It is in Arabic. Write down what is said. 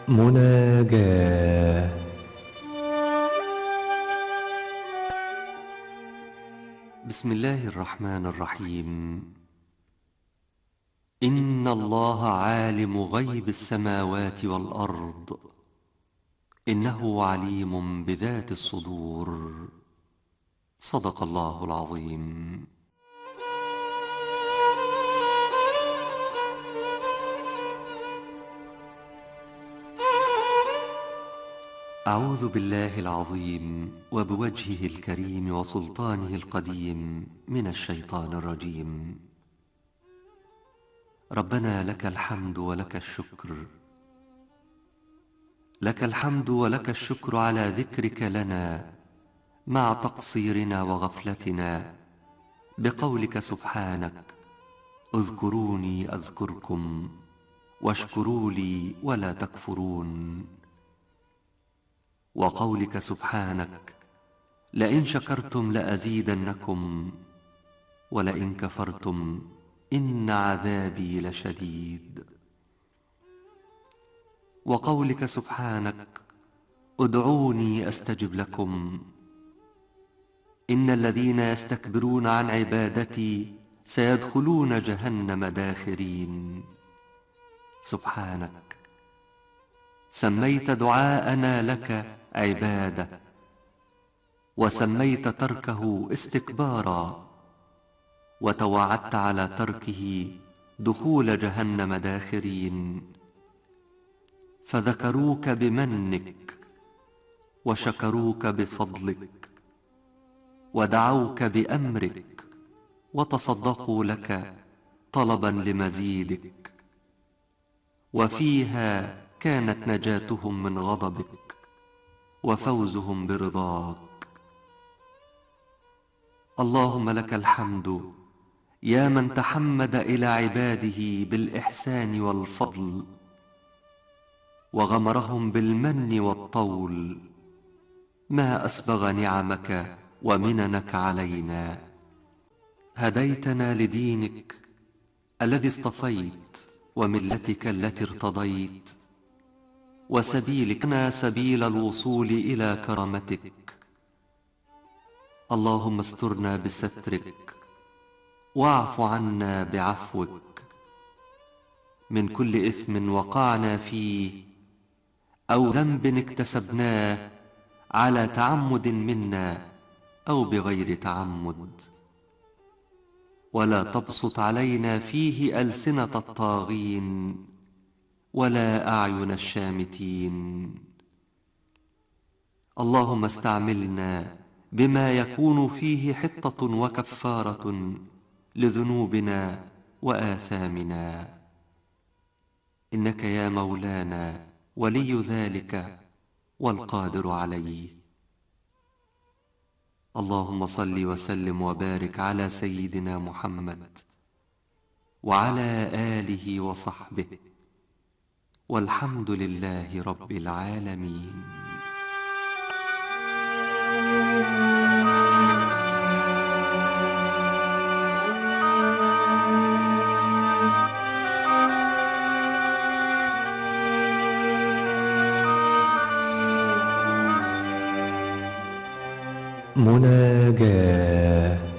مناجاة. بسم الله الرحمن الرحيم. إن الله عالم غيب السماوات والأرض، إنه عليم بذات الصدور. صدق الله العظيم. أعوذ بالله العظيم وبوجهه الكريم وسلطانه القديم من الشيطان الرجيم. ربنا لك الحمد ولك الشكر، لك الحمد ولك الشكر على ذكرك لنا مع تقصيرنا وغفلتنا، بقولك سبحانك: اذكروني أذكركم واشكروا لي ولا تكفرون. وقولك سبحانك: لئن شكرتم لأزيدنكم ولئن كفرتم إن عذابي لشديد. وقولك سبحانك: ادعوني أستجب لكم إن الذين يستكبرون عن عبادتي سيدخلون جهنم داخرين. سبحانك، سميت دعاءنا لك عبادة، وسميت تركه استكبارا، وتوعدت على تركه دخول جهنم داخرين. فذكروك بمنك وشكروك بفضلك ودعوك بأمرك وتصدقوا لك طلبا لمزيدك، وفيها كانت نجاتهم من غضبك وفوزهم برضاك. اللهم لك الحمد يا من تحمد إلى عباده بالإحسان والفضل، وغمرهم بالمن والطول. ما أسبغ نعمك ومننك علينا. هديتنا لدينك الذي اصطفيت، وملتك التي ارتضيت، وسبيلك سبيل الوصول إلى كرامتك. اللهم استرنا بسترك، واعف عنا بعفوك، من كل إثم وقعنا فيه أو ذنب اكتسبناه على تعمد منا أو بغير تعمد. ولا تبسط علينا فيه ألسنة الطاغين ولا أعين الشامتين. اللهم استعملنا بما يكون فيه حطة وكفارة لذنوبنا وآثامنا، إنك يا مولانا ولي ذلك والقادر عليه. اللهم صل وسلم وبارك على سيدنا محمد وعلى آله وصحبه، والحمد لله رب العالمين. مناجاة.